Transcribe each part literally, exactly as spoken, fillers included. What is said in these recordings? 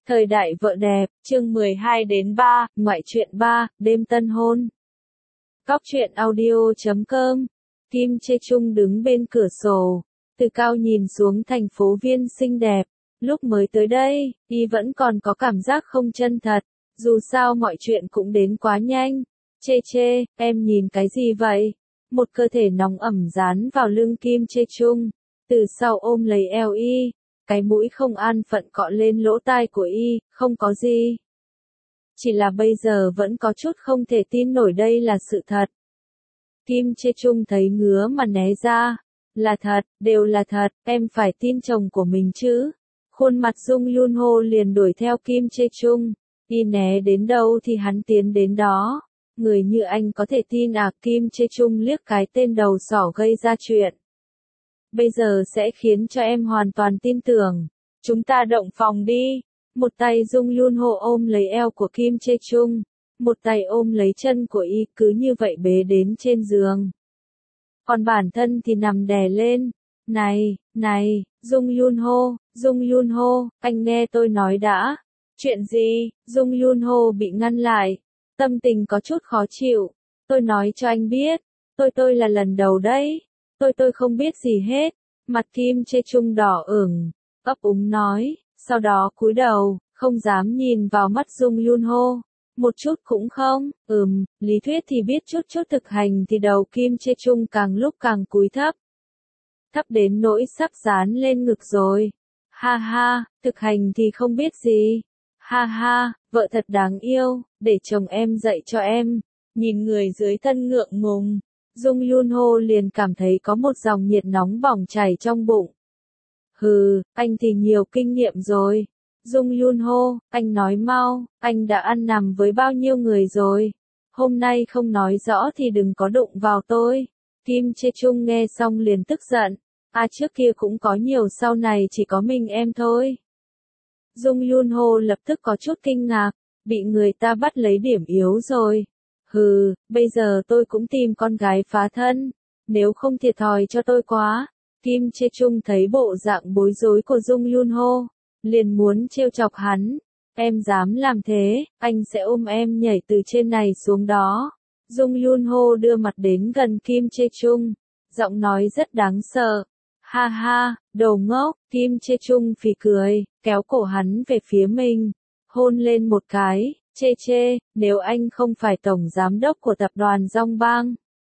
Thời đại vợ đẹp, chương mười hai đến ba, ngoại truyện ba, đêm tân hôn. Góc truyện audio chấm com. Kim Chê Chung đứng bên cửa sổ, từ cao nhìn xuống thành phố Viên xinh đẹp. Lúc mới tới đây, y vẫn còn có cảm giác không chân thật, dù sao mọi chuyện cũng đến quá nhanh. Chê Chê, em nhìn cái gì vậy? Một cơ thể nóng ẩm dán vào lưng Kim Chê Chung, từ sau ôm lấy eo y. Cái mũi không an phận cọ lên lỗ tai của y, không có gì. Chỉ là bây giờ vẫn có chút không thể tin nổi đây là sự thật. Kim Chê Chung thấy ngứa mà né ra. Là thật, đều là thật, em phải tin chồng của mình chứ. Khuôn mặt Dung Yun Ho liền đuổi theo Kim Chê Chung. Y né đến đâu thì hắn tiến đến đó. Người như anh có thể tin à? Kim Chê Chung liếc cái tên đầu sỏ gây ra chuyện. Bây giờ sẽ khiến cho em hoàn toàn tin tưởng. Chúng ta động phòng đi. Một tay Dung Yun Ho ôm lấy eo của Kim Chê Chung. Một tay ôm lấy chân của y, cứ như vậy bế đến trên giường. Còn bản thân thì nằm đè lên. Này, này, Dung Yun Ho, Dung Yun Ho, anh nghe tôi nói đã. Chuyện gì? Dung Yun Ho bị ngăn lại. Tâm tình có chút khó chịu. Tôi nói cho anh biết. Tôi tôi là lần đầu đấy. Tôi tôi không biết gì hết. Mặt Kim Chê Chung đỏ ửng, ấp úng nói, sau đó cúi đầu, không dám nhìn vào mắt Dung Yun Ho. Một chút cũng không, ừm, lý thuyết thì biết chút chút thực hành thì đầu Kim Chê Chung càng lúc càng cúi thấp. Thấp đến nỗi sắp dán lên ngực rồi. Ha ha, thực hành thì không biết gì. Ha ha, vợ thật đáng yêu, để chồng em dạy cho em. Nhìn người dưới thân ngượng ngùng. Dung Yun Ho liền cảm thấy có một dòng nhiệt nóng bỏng chảy trong bụng. Hừ, anh thì nhiều kinh nghiệm rồi. Dung Yun Ho, anh nói mau, anh đã ăn nằm với bao nhiêu người rồi. Hôm nay không nói rõ thì đừng có đụng vào tôi. Kim Chê Chung nghe xong liền tức giận. À, trước kia cũng có nhiều, sau này chỉ có mình em thôi. Dung Yun Ho lập tức có chút kinh ngạc, bị người ta bắt lấy điểm yếu rồi. Hừ, bây giờ tôi cũng tìm con gái phá thân, nếu không thiệt thòi cho tôi quá. Kim Chê Chung thấy bộ dạng bối rối của Dung Yun Ho, liền muốn trêu chọc hắn. Em dám làm thế, anh sẽ ôm em nhảy từ trên này xuống đó. Dung Yun Ho đưa mặt đến gần Kim Chê Chung, giọng nói rất đáng sợ. Ha ha, đồ ngốc. Kim Chê Chung phì cười, kéo cổ hắn về phía mình, hôn lên một cái. Chê Chê, nếu anh không phải tổng giám đốc của tập đoàn Dong Bang,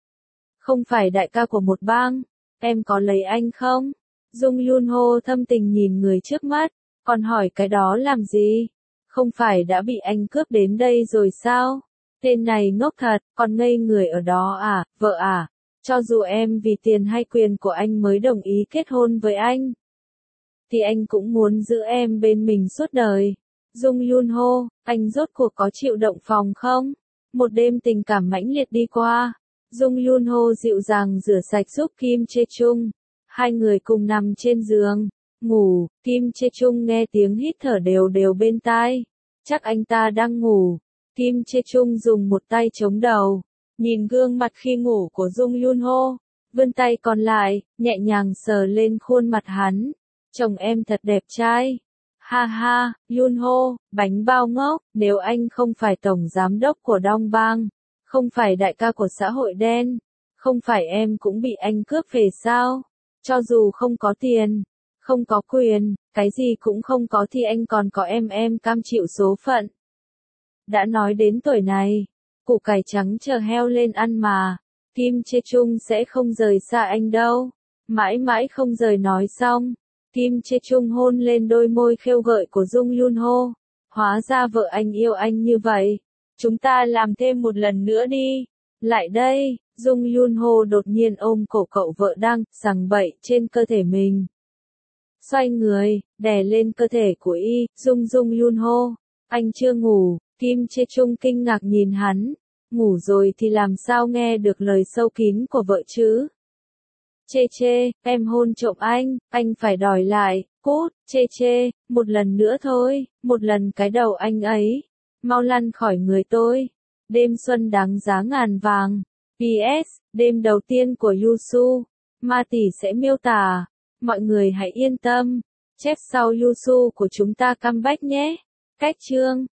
không phải đại ca của một bang, em có lấy anh không? Dung Yun Ho thâm tình nhìn người trước mắt, còn hỏi cái đó làm gì? Không phải đã bị anh cướp đến đây rồi sao? Tên này ngốc thật, còn ngây người ở đó à, vợ à? Cho dù em vì tiền hay quyền của anh mới đồng ý kết hôn với anh, thì anh cũng muốn giữ em bên mình suốt đời. Dung Yun Ho, anh rốt cuộc có chịu động phòng không? Một đêm tình cảm mãnh liệt đi qua. Dung Yun Ho dịu dàng rửa sạch giúp Kim Chê Chung. Hai người cùng nằm trên giường, ngủ. Kim Chê Chung nghe tiếng hít thở đều đều bên tai. Chắc anh ta đang ngủ. Kim Chê Chung dùng một tay chống đầu, nhìn gương mặt khi ngủ của Dung Yun Ho, vươn tay còn lại, nhẹ nhàng sờ lên khuôn mặt hắn. Chồng em thật đẹp trai. Ha ha, Yun Ho, bánh bao ngốc, nếu anh không phải tổng giám đốc của Dong Bang, không phải đại ca của xã hội đen, không phải em cũng bị anh cướp về sao? Cho dù không có tiền, không có quyền, cái gì cũng không có thì anh còn có em em cam chịu số phận. Đã nói đến tuổi này, củ cải trắng chờ heo lên ăn mà, Kim Chê Chung sẽ không rời xa anh đâu, mãi mãi không rời. Nói xong, Kim Chê Chung hôn lên đôi môi khêu gợi của Dung Yun Ho. Hóa ra vợ anh yêu anh như vậy. Chúng ta làm thêm một lần nữa đi. Lại đây. Dung Yun Ho đột nhiên ôm cổ cậu vợ đang sằng bậy trên cơ thể mình. Xoay người, đè lên cơ thể của y. Dung Dung Yun Ho, anh chưa ngủ. Kim Chê Chung kinh ngạc nhìn hắn. Ngủ rồi thì làm sao nghe được lời sâu kín của vợ chứ? Chê Chê, em hôn trộm anh, anh phải đòi lại. Cút. Chê Chê, một lần nữa thôi, một lần cái đầu anh ấy. Mau lăn khỏi người tôi. Đêm xuân đáng giá ngàn vàng. pê ét, đêm đầu tiên của Yusu, Ma Tỷ sẽ miêu tả. Mọi người hãy yên tâm. Chép sau Yusu của chúng ta comeback nhé. Cách chương